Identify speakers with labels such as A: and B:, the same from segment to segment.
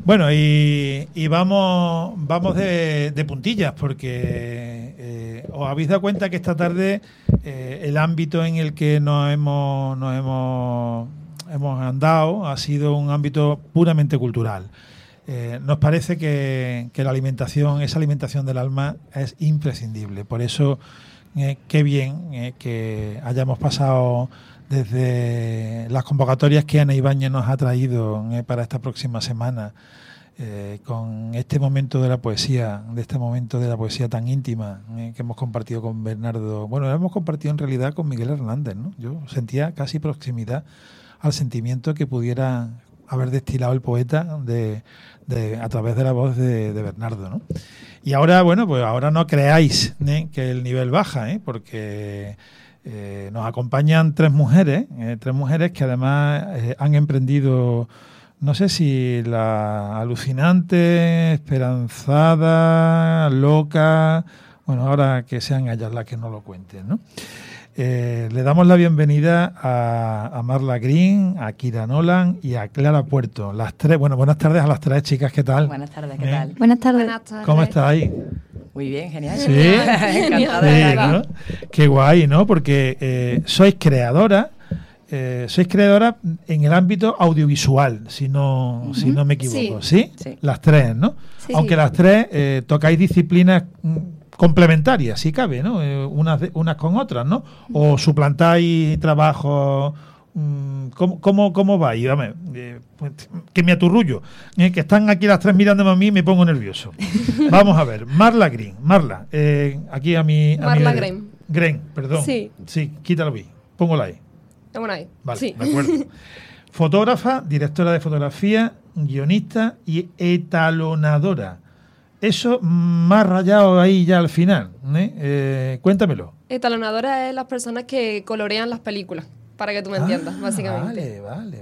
A: Bueno, y vamos de puntillas, porque os habéis dado cuenta que esta tarde el ámbito en el que nos hemos andado ha sido un ámbito puramente cultural. Nos parece que la alimentación, esa alimentación del alma, es imprescindible. Por eso, qué bien que hayamos pasado desde las convocatorias que Ana Ibáñez nos ha traído para esta próxima semana, con este momento de la poesía, tan íntima que hemos compartido con Bernardo. Bueno, la hemos compartido en realidad con Miguel Hernández, ¿no? Yo sentía casi proximidad al sentimiento que pudiera haber destilado el poeta a través de la voz de Bernardo, ¿no? Y ahora, bueno, pues ahora no creáis que el nivel baja, porque nos acompañan tres mujeres que además han emprendido, no sé si la alucinante, esperanzada, loca, bueno, ahora que sean ellas las que nos lo cuenten, ¿no? Le damos la bienvenida a Marla Green, a Kira Nolan y a Clara Puerto. Las tres, bueno, buenas tardes a las tres chicas, ¿qué tal?
B: Buenas tardes, ¿qué tal?
C: Buenas tardes.
A: ¿Cómo estáis?
B: Muy bien, genial.
A: Sí,
B: Encantada
A: sí,
B: de estar aquí.
A: ¿no? Qué guay, ¿no? Porque sois creadoras en el ámbito audiovisual, si no me equivoco, ¿sí?
B: Sí.
A: Las tres, ¿no?
C: Sí.
A: Aunque las tres tocáis disciplinas complementarias, si cabe, ¿no? Unas con otras, ¿no? O suplantáis trabajos. ¿Cómo va? Y dame, pues, que me aturrullo, que están aquí las tres mirándome a mí y me pongo nervioso. Vamos a ver, Marla Green. Marla, aquí a mi...
D: Marla Green.
A: Green, perdón.
D: Sí.
A: Sí, quítalo ahí, póngala ahí.
D: Bueno, ahí.
A: Vale,
D: Sí.
A: de acuerdo. Fotógrafa, directora de fotografía, guionista y etalonadora. Eso más rayado ahí ya al final, cuéntamelo.
D: Etalonadora es las personas que colorean las películas, para que tú me entiendas, básicamente.
A: Vale.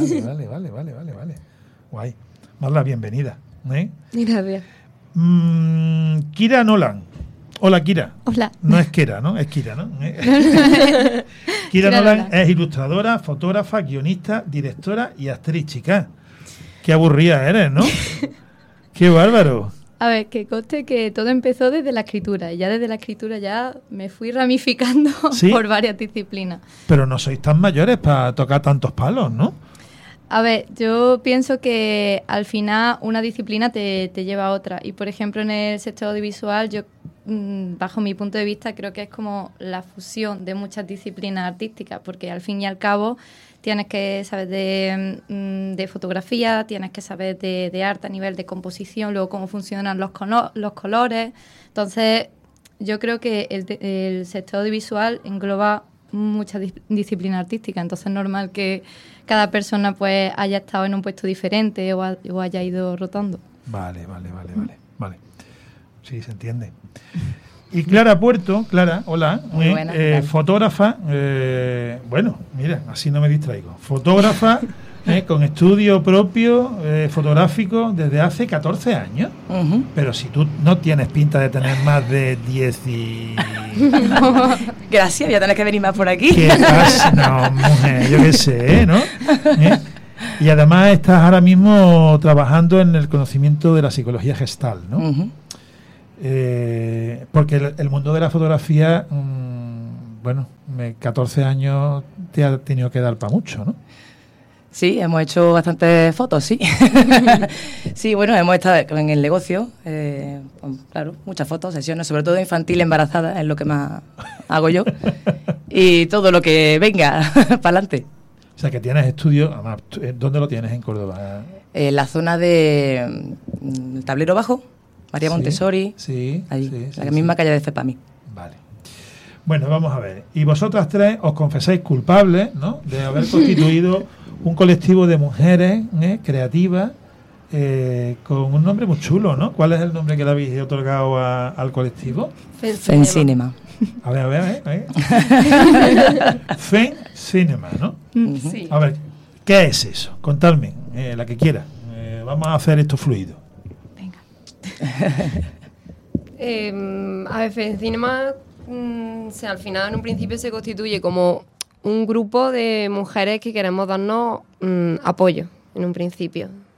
A: Guay. Marla, bienvenida.
D: Gracias.
A: Kira Nolan. Hola, Kira.
C: Hola.
A: No es Kira, ¿no? Es Kira, ¿no? Kira Nolan es ilustradora, fotógrafa, guionista, directora y actriz, chica. Qué aburrida eres, ¿no? Qué bárbaro.
C: A ver, que conste que todo empezó desde la escritura. Y ya desde la escritura ya me fui ramificando
A: ¿Sí?
C: por varias disciplinas.
A: Pero no sois tan mayores para tocar tantos palos, ¿no?
C: A ver, yo pienso que al final una disciplina te lleva a otra. Y por ejemplo en el sector audiovisual yo, bajo mi punto de vista, creo que es como la fusión de muchas disciplinas artísticas. Porque al fin y al cabo tienes que saber de fotografía, tienes que saber de arte a nivel de composición, luego cómo funcionan los colores. Entonces, yo creo que el sector audiovisual engloba muchas disciplinas artísticas. Entonces, es normal que cada persona pues haya estado en un puesto diferente o haya ido rotando.
A: Vale. Sí, se entiende. Y Clara Puerto, Clara, hola,
B: Muy buena, ¿qué tal?
A: fotógrafa, bueno, mira, así no me distraigo, fotógrafa con estudio propio, fotográfico, desde hace 14 años,
B: Ujú.
A: pero si tú no tienes pinta de tener más de 10 y...
B: Gracias, voy a tener que venir más por aquí.
A: ¿Qué pasa? No, mujer, yo qué sé, ¿no? Y además estás ahora mismo trabajando en el conocimiento de la psicología gestal, ¿no?
B: Ujú.
A: Porque el mundo de la fotografía, 14 años te ha tenido que dar para mucho, ¿no?
B: Sí, hemos hecho bastantes fotos, sí. Sí, bueno, hemos estado en el negocio, claro, muchas fotos, sesiones, sobre todo infantil, embarazada, es lo que más hago yo. Y todo lo que venga, para adelante.
A: O sea, que tienes estudios, además, ¿dónde lo tienes en Córdoba?
B: En la zona de el Tablero Bajo, María Montessori,
A: Sí,
B: allí,
A: sí,
B: la misma calle de Cepami.
A: Vale. Bueno, vamos a ver. Y vosotras tres os confesáis culpables, ¿no?, de haber constituido un colectivo de mujeres creativas con un nombre muy chulo, ¿no? ¿Cuál es el nombre que le habéis otorgado al colectivo?
B: Fen Cinema.
A: A ver. Fen Cinema, ¿no?
D: Sí.
A: A ver, ¿qué es eso? Contadme, la que quiera. Vamos a hacer esto fluido.
C: Venga.
D: A ver, Fede Cinema, al final en un principio se constituye como un grupo de mujeres que queremos darnos apoyo en un principio.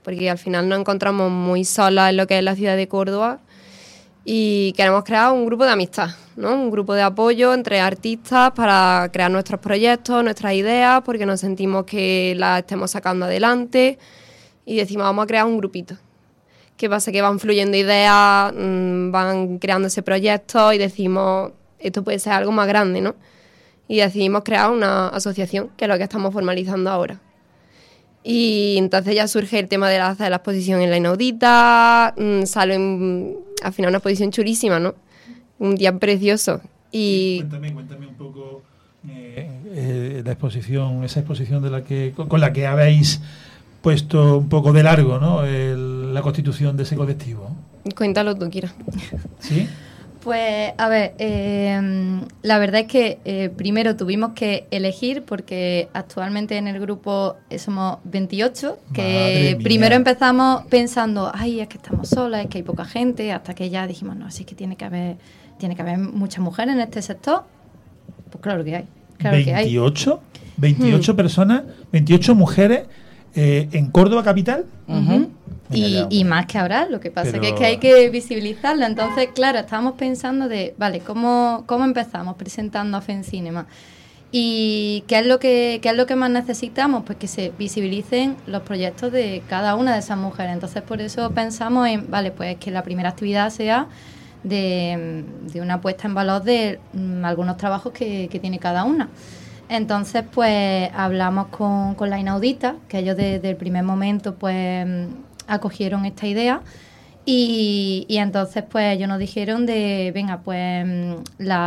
D: porque al final nos encontramos muy solas en lo que es la ciudad de Córdoba y queremos crear un grupo de amistad, ¿no? Un grupo de apoyo entre artistas para crear nuestros proyectos, nuestras ideas, porque nos sentimos que las estemos sacando adelante y decimos, vamos a crear un grupito. ¿Qué pasa? Que van fluyendo ideas, van creándose proyectos y decimos, esto puede ser algo más grande, ¿no? Y decidimos crear una asociación, que es lo que estamos formalizando ahora. Y entonces ya surge el tema de hacer la exposición en La Inaudita, sale al final una exposición chulísima, ¿no? Un día precioso. Y
A: Cuéntame un poco la exposición, esa exposición con la que habéis puesto un poco de largo, ¿no? La constitución de ese colectivo.
D: Cuéntalo tú, Kira.
A: ¿Sí?
C: Pues, a ver, la verdad es que primero tuvimos que elegir, porque actualmente en el grupo somos 28, que primero empezamos pensando, ay, es que estamos solas, es que hay poca gente, hasta que ya dijimos, no, así que tiene que haber muchas mujeres en este sector. Pues claro que hay. Claro
A: 28, 28 personas, 28 mujeres en Córdoba capital.
C: Uh-huh. Y más que ahora, lo que pasa que es que hay que visibilizarlo. Entonces, claro, estábamos pensando de, vale, ¿cómo empezamos presentando a FEMCINEMA? ¿Y qué es lo que más necesitamos? Pues que se visibilicen los proyectos de cada una de esas mujeres. Entonces, por eso pensamos en, vale, pues que la primera actividad sea de una puesta en valor de algunos trabajos que tiene cada una. Entonces, pues hablamos con La Inaudita, que ellos desde el primer momento, pues acogieron esta idea y entonces pues ellos nos dijeron de venga, pues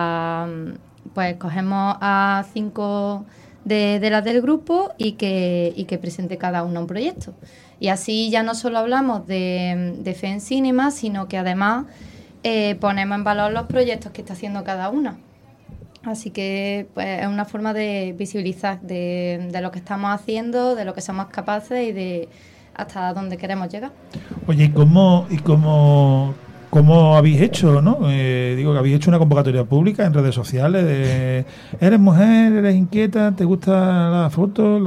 C: cogemos a 5 de las del grupo y que presente cada uno un proyecto. Y así ya no solo hablamos de FEMCINEMA, sino que además ponemos en valor los proyectos que está haciendo cada una. Así que pues es una forma de visibilizar de lo que estamos haciendo, de lo que somos capaces y de hasta dónde queremos llegar.
A: Oye, ¿cómo habéis hecho, no? Digo que habéis hecho una convocatoria pública en redes sociales de ¿eres mujer, eres inquieta, te gusta la foto?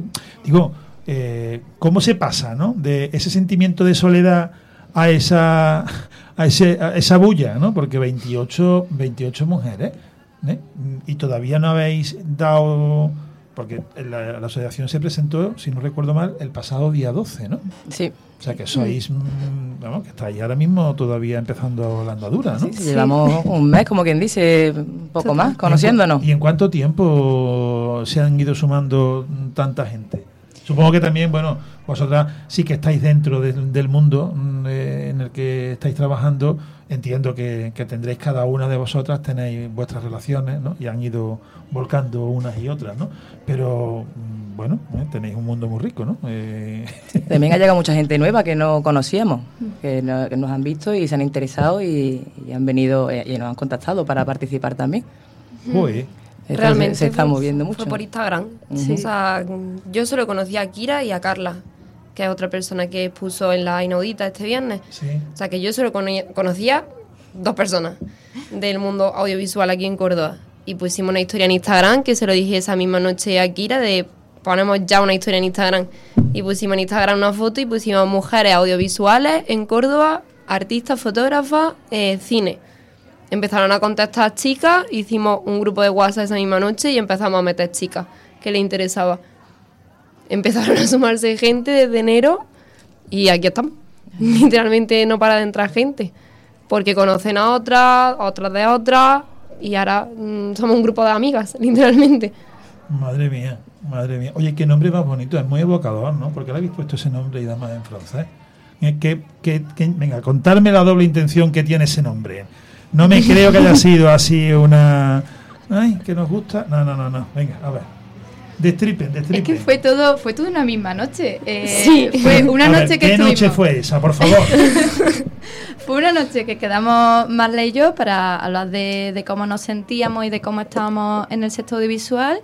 A: ¿Cómo se pasa, no? De ese sentimiento de soledad a esa bulla, ¿no? Porque 28 mujeres, ¿eh? Y todavía no habéis dado... Porque la asociación se presentó, si no recuerdo mal, el pasado día 12, ¿no?
B: Sí.
A: O sea, que sois, que estáis ahora mismo todavía empezando la andadura, ¿no?
B: Sí. Llevamos un mes, como quien dice, un poco más, conociéndonos.
A: ¿Y en cuánto tiempo se han ido sumando tanta gente? Supongo que también, vosotras sí que estáis dentro del mundo en el que estáis trabajando. Entiendo que tendréis cada una de vosotras, tenéis vuestras relaciones, ¿no? Y han ido volcando unas y otras, ¿no? Pero, tenéis un mundo muy rico, ¿no?
B: También ha llegado mucha gente nueva que no conocíamos, que nos han visto y se han interesado y han venido y nos han contactado para participar también.
A: Uy.
D: Realmente
B: se está moviendo mucho.
D: Fue por Instagram.
B: Sí.
D: O sea, yo solo conocí a Kira y a Carla, que es otra persona que expuso en La Inaudita este viernes.
A: Sí.
D: O sea, que yo solo conocía 2 personas del mundo audiovisual aquí en Córdoba. Y pusimos una historia en Instagram, que se lo dije esa misma noche a Kira, de ponemos ya una historia en Instagram. Y pusimos en Instagram una foto y pusimos mujeres audiovisuales en Córdoba, artistas, fotógrafas, cine. Empezaron a contactar chicas, hicimos un grupo de WhatsApp esa misma noche y empezamos a meter chicas que les interesaba. Empezaron a sumarse gente desde enero y aquí estamos. Literalmente no para de entrar gente, porque conocen a otras de otras, y ahora somos un grupo de amigas, literalmente.
A: Madre mía. Oye, qué nombre más bonito, es muy evocador, ¿no? ¿Por qué le habéis puesto ese nombre y además en francés? Venga, contarme la doble intención que tiene ese nombre. No me creo que haya sido así una... Ay, que nos gusta. No. Venga, a ver. Destripen.
C: Es que fue todo una misma noche.
D: Sí.
C: Fue una noche que
A: ¿Qué
C: estuvimos...
A: noche fue esa, por favor?
C: Fue una noche que quedamos Marla y yo para hablar de cómo nos sentíamos y de cómo estábamos en el sector audiovisual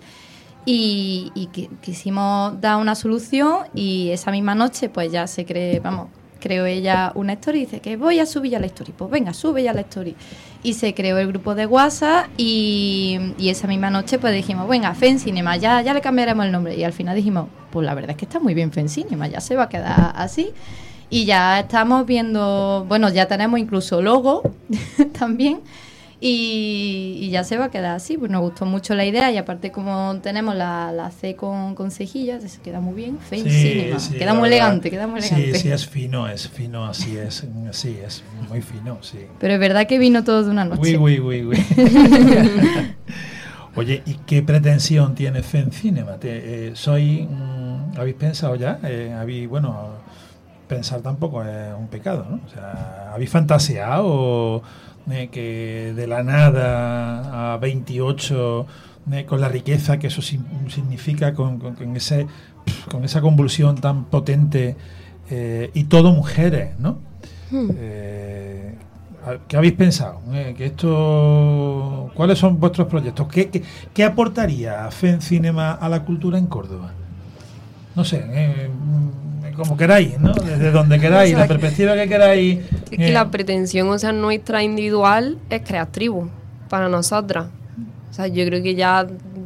C: y quisimos dar una solución, y esa misma noche pues ya se creó ella una story y dice que voy a subir ya la story. Pues venga, sube ya la story. Y se creó el grupo de WhatsApp y esa misma noche pues dijimos, venga, FemCinema, ya le cambiaremos el nombre. Y al final dijimos, pues la verdad es que está muy bien FemCinema, ya se va a quedar así. Y ya estamos viendo, bueno, ya tenemos incluso logo también. Y ya se va a quedar así, pues nos gustó mucho la idea y aparte como tenemos la C con cejillas, eso queda muy bien, FemCinema, queda muy elegante,
A: Sí, es fino, así es muy fino, sí.
C: Pero es verdad que vino todo de una noche.
A: Uy. Oye, ¿y qué pretensión tiene FemCinema? ¿Habéis pensado ya? Pensar tampoco es un pecado, ¿no? O sea, ¿habéis fantaseado que de la nada a 28, con la riqueza que eso significa, con esa convulsión tan potente, y todo mujeres, ¿no? ¿Qué habéis pensado? ¿Cuáles son vuestros proyectos? ¿Qué aportaría FemCinema a la cultura en Córdoba? No sé, como queráis, ¿no? Desde donde queráis, la perspectiva que queráis.
D: Es que la pretensión, o sea, nuestra individual es crear tribu para nosotras. O sea, yo creo que ya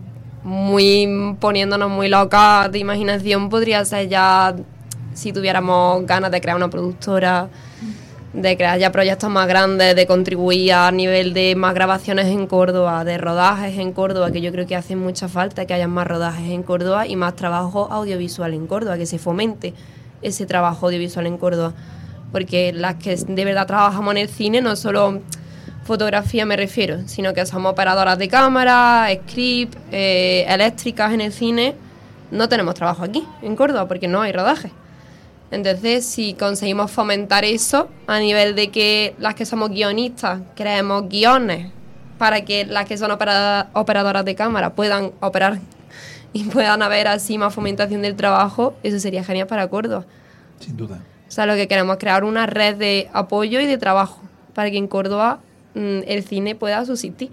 D: poniéndonos muy locas de imaginación podría ser ya, si tuviéramos ganas de crear una productora, de crear ya proyectos más grandes, de contribuir a nivel de más grabaciones en Córdoba, de rodajes en Córdoba, que yo creo que hace mucha falta que haya más rodajes en Córdoba y más trabajo audiovisual en Córdoba, que se fomente ese trabajo audiovisual en Córdoba, porque las que de verdad trabajamos en el cine, no solo fotografía me refiero, sino que somos operadoras de cámara, script, eléctricas en el cine, no tenemos trabajo aquí en Córdoba porque no hay rodaje. Entonces, si conseguimos fomentar eso a nivel de que las que somos guionistas creemos guiones para que las que son operadoras de cámara puedan operar y puedan haber así más fomentación del trabajo, eso sería genial para Córdoba.
A: Sin duda.
D: O sea, lo que queremos es crear una red de apoyo y de trabajo para que en Córdoba el cine pueda subsistir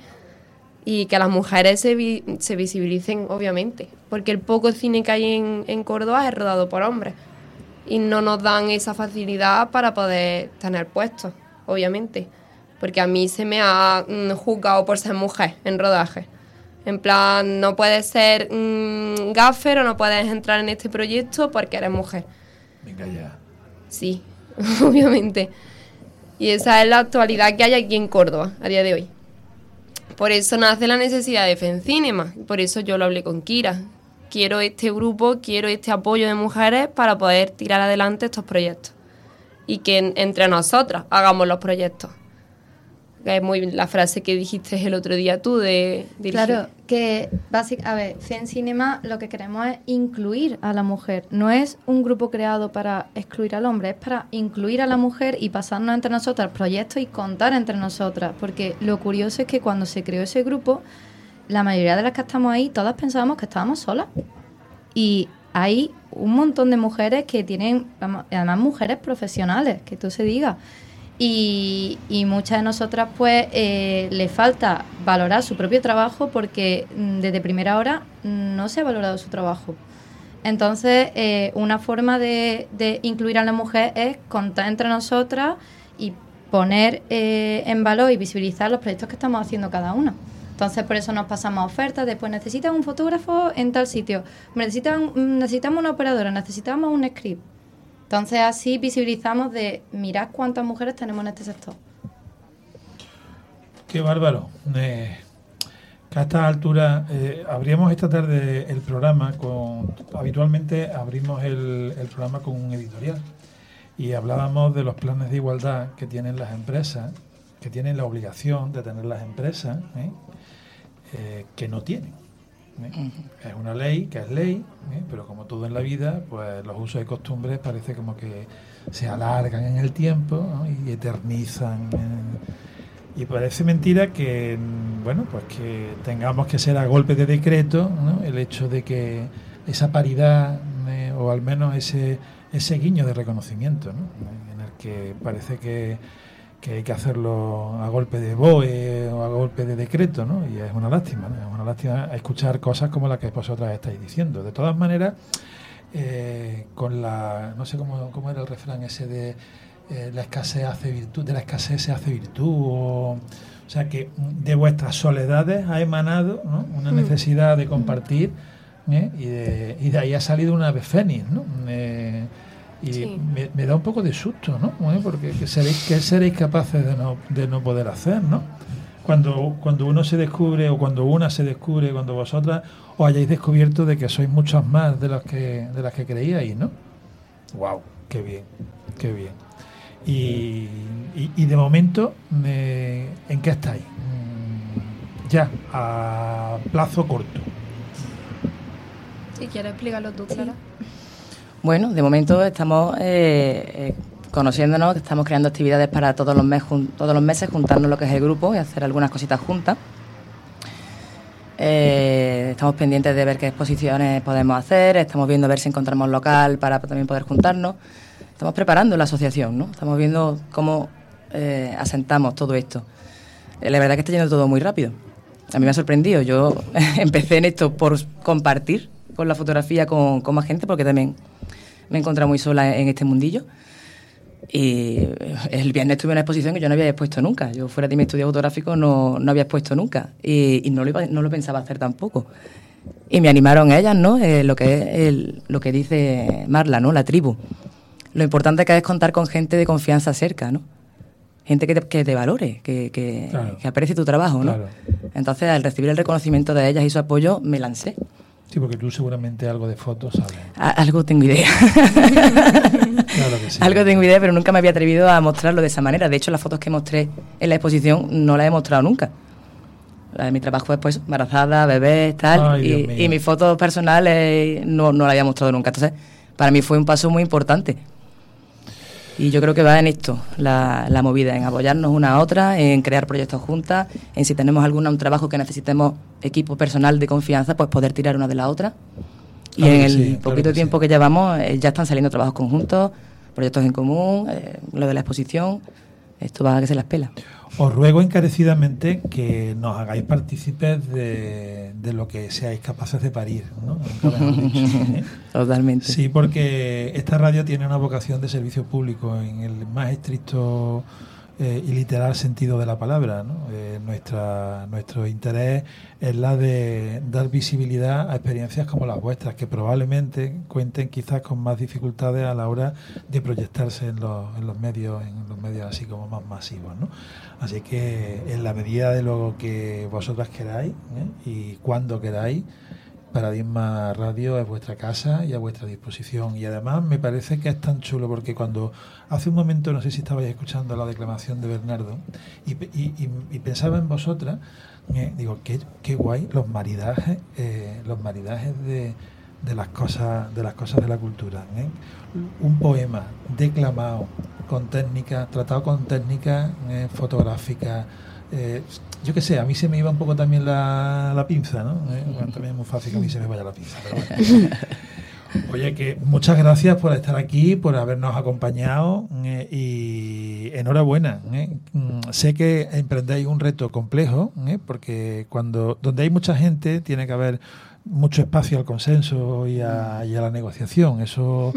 D: y que las mujeres se visibilicen, obviamente, porque el poco cine que hay en Córdoba es rodado por hombres y no nos dan esa facilidad para poder tener puestos, obviamente, porque a mí se me ha juzgado por ser mujer en rodaje. En plan, no puedes ser gaffer o no puedes entrar en este proyecto porque eres mujer.
A: Venga ya.
D: Sí, obviamente. Y esa es la actualidad que hay aquí en Córdoba a día de hoy. Por eso nace la necesidad de FemCinema. Por eso yo lo hablé con Kira. Quiero este grupo, quiero este apoyo de mujeres para poder tirar adelante estos proyectos. Y que entre nosotras hagamos los proyectos. Que es muy la frase que dijiste el otro día tú de dirigir.
C: Claro, que a ver, FemCinema lo que queremos es incluir a la mujer. No es un grupo creado para excluir al hombre, es para incluir a la mujer y pasarnos entre nosotras proyectos y contar entre nosotras. Porque lo curioso es que cuando se creó ese grupo, la mayoría de las que estamos ahí, todas pensábamos que estábamos solas. Y hay un montón de mujeres que tienen, además mujeres profesionales, que tú se diga. Y muchas de nosotras pues le falta valorar su propio trabajo porque desde primera hora no se ha valorado su trabajo. Entonces una forma de incluir a la mujer es contar entre nosotras y poner en valor y visibilizar los proyectos que estamos haciendo cada una. Entonces por eso nos pasamos ofertas, después necesitan un fotógrafo en tal sitio, necesitamos una operadora, necesitamos un script. Entonces así visibilizamos de mirad cuántas mujeres tenemos en este sector.
A: Qué bárbaro. Que a esta altura abrimos esta tarde el programa habitualmente abrimos el programa con un editorial y hablábamos de los planes de igualdad que tienen las empresas, que tienen la obligación de tener las empresas, que no tienen. Es una ley que es ley, pero como todo en la vida, pues los usos y costumbres parece como que se alargan en el tiempo, ¿no? Y eternizan. Y parece mentira que, bueno, pues que tengamos que ser a golpe de decreto, ¿no? El hecho de que esa paridad, o al menos ese guiño de reconocimiento, ¿no? En el que parece que hay que hacerlo a golpe de BOE o a golpe de decreto, ¿no? Y es una lástima, ¿no? Es una lástima escuchar cosas como las que vosotras estáis diciendo. De todas maneras, con la, no sé cómo era el refrán ese de la escasez hace virtud, de la escasez se hace virtud, o sea que de vuestras soledades ha emanado, ¿no?, una necesidad de compartir, y de ahí ha salido una ave fénix, ¿no? Y
D: Sí.
A: me da un poco de susto, ¿no? Porque ¿qué seréis capaces de no poder hacer, ¿no? Cuando uno se descubre, o cuando una se descubre, cuando vosotras os hayáis descubierto de que sois muchas más de las que creíais, ¿no? ¡Wow! ¡Qué bien! ¡Qué bien! Y de momento, ¿en qué estáis? Ya, a plazo corto.
D: Si quieres explicarlo tú, Clara.
B: Bueno, de momento estamos conociéndonos, estamos creando actividades para todos los meses juntarnos lo que es el grupo y hacer algunas cositas juntas. Estamos pendientes de ver qué exposiciones podemos hacer, estamos viendo a ver si encontramos local para también poder juntarnos. Estamos preparando la asociación, ¿no? Estamos viendo cómo asentamos todo esto. La verdad que está yendo todo muy rápido. A mí me ha sorprendido. Yo empecé en esto por compartir con la fotografía con más gente, porque también me he encontrado muy sola en este mundillo. Y el viernes tuve una exposición que yo no había expuesto nunca. Yo fuera de mi estudio fotográfico no había expuesto nunca. Y no lo pensaba hacer tampoco. Y me animaron ellas, ¿no? Lo que dice Marla, ¿no? La tribu. Lo importante que es contar con gente de confianza cerca, ¿no? Gente que te valore,
A: Claro.
B: que aprecie tu trabajo, ¿no?
A: Claro.
B: Entonces, al recibir el reconocimiento de ellas y su apoyo, me lancé.
A: Sí, porque tú seguramente algo de fotos sabes.
B: Algo tengo idea.
A: Claro que sí.
B: Algo tengo idea, pero nunca me había atrevido a mostrarlo de esa manera. De hecho, las fotos que mostré en la exposición no las he mostrado nunca. La de mi trabajo es, pues, embarazada, bebés, tal.
A: Ay, Dios mío.
B: Y mis fotos personales no las había mostrado nunca. Entonces, para mí fue un paso muy importante. Y yo creo que va en esto, la movida, en apoyarnos una a otra, en crear proyectos juntas, en si tenemos un trabajo que necesitemos equipo personal de confianza, pues poder tirar una de la otra. Y
A: Claro
B: en
A: que
B: el
A: sí, claro
B: poquito
A: que
B: tiempo
A: sí.
B: que llevamos, ya están saliendo trabajos conjuntos, proyectos en común, lo de la exposición, esto va a que se las pela.
A: Os ruego encarecidamente que nos hagáis partícipes de lo que seáis capaces de parir, ¿no? Nunca mejor dicho, ¿eh?
B: Totalmente.
A: Sí, porque esta radio tiene una vocación de servicio público en el más estricto y literal sentido de la palabra, ¿no? Nuestro interés es la de dar visibilidad a experiencias como las vuestras, que probablemente cuenten quizás con más dificultades a la hora de proyectarse en los medios así como más masivos, ¿no? Así que en la medida de lo que vosotras queráis, y cuando queráis, Paradigma Radio es vuestra casa y a vuestra disposición. Y además me parece que es tan chulo, porque cuando hace un momento, no sé si estabais escuchando la declamación de Bernardo, y pensaba en vosotras, digo, qué guay los maridajes de las cosas de la cultura, ¿eh? Un poema declamado con técnicas, tratado con técnicas fotográficas. Yo qué sé, a mí se me iba un poco también la pinza, ¿no? Bueno, también es muy fácil que a mí se me vaya la pinza, pero bueno. Oye, que muchas gracias por estar aquí, por habernos acompañado, y enhorabuena. Sé que emprendéis un reto complejo, porque donde hay mucha gente tiene que haber mucho espacio al consenso y a la negociación. Eso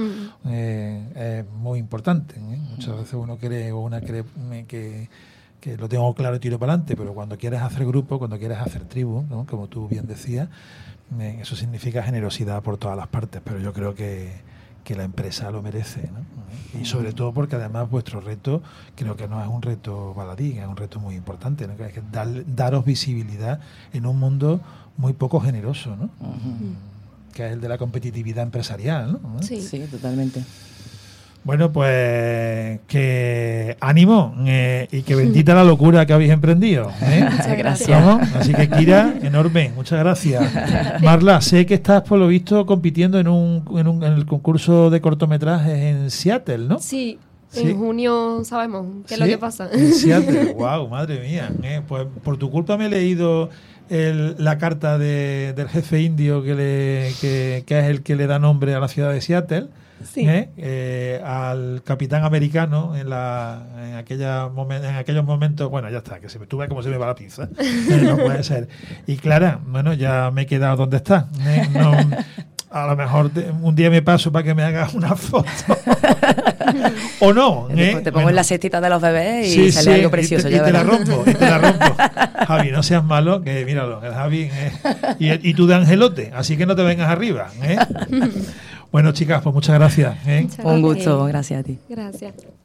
A: es muy importante. Muchas veces uno cree o una cree que lo tengo claro y tiro para adelante, pero cuando quieres hacer grupo, cuando quieres hacer tribu, ¿no? Como tú bien decías, eso significa generosidad por todas las partes, pero yo creo que la empresa lo merece, ¿no? Y sobre todo porque además vuestro reto creo que no es un reto baladí, es un reto muy importante, ¿no? Que es que daros visibilidad en un mundo muy poco generoso, ¿no? Que es el de la competitividad empresarial, ¿no?
D: Sí.
B: Sí, totalmente.
A: Bueno, pues que ánimo, y que bendita la locura que habéis emprendido, ¿eh?
B: Muchas gracias.
A: ¿Cómo? Así que, Kira, enorme, muchas gracias. Marla, sé que estás por lo visto compitiendo en el concurso de cortometrajes en Seattle, ¿no?
D: Sí,
A: Sí.
D: en junio sabemos qué es lo
A: ¿Sí?
D: que pasa.
A: En Seattle, wow, madre mía. Pues por tu culpa me he leído la carta del jefe indio que es el que le da nombre a la ciudad de Seattle.
D: Sí.
A: Al capitán americano en aquellos momentos. Bueno, ya está, que tú ves cómo se me va la pinza. No puede ser. Y Clara, bueno, ya me he quedado donde está. a lo mejor un día me paso para que me hagas una foto. O no.
B: Te pongo en la cestita de los bebés y sale algo precioso.
A: Y te la rompo. Javi, no seas malo, que míralo, el Javi. Y tú de angelote, así que no te vengas arriba. Bueno, chicas, pues muchas gracias.
B: Un gusto, gracias a ti.
D: Gracias.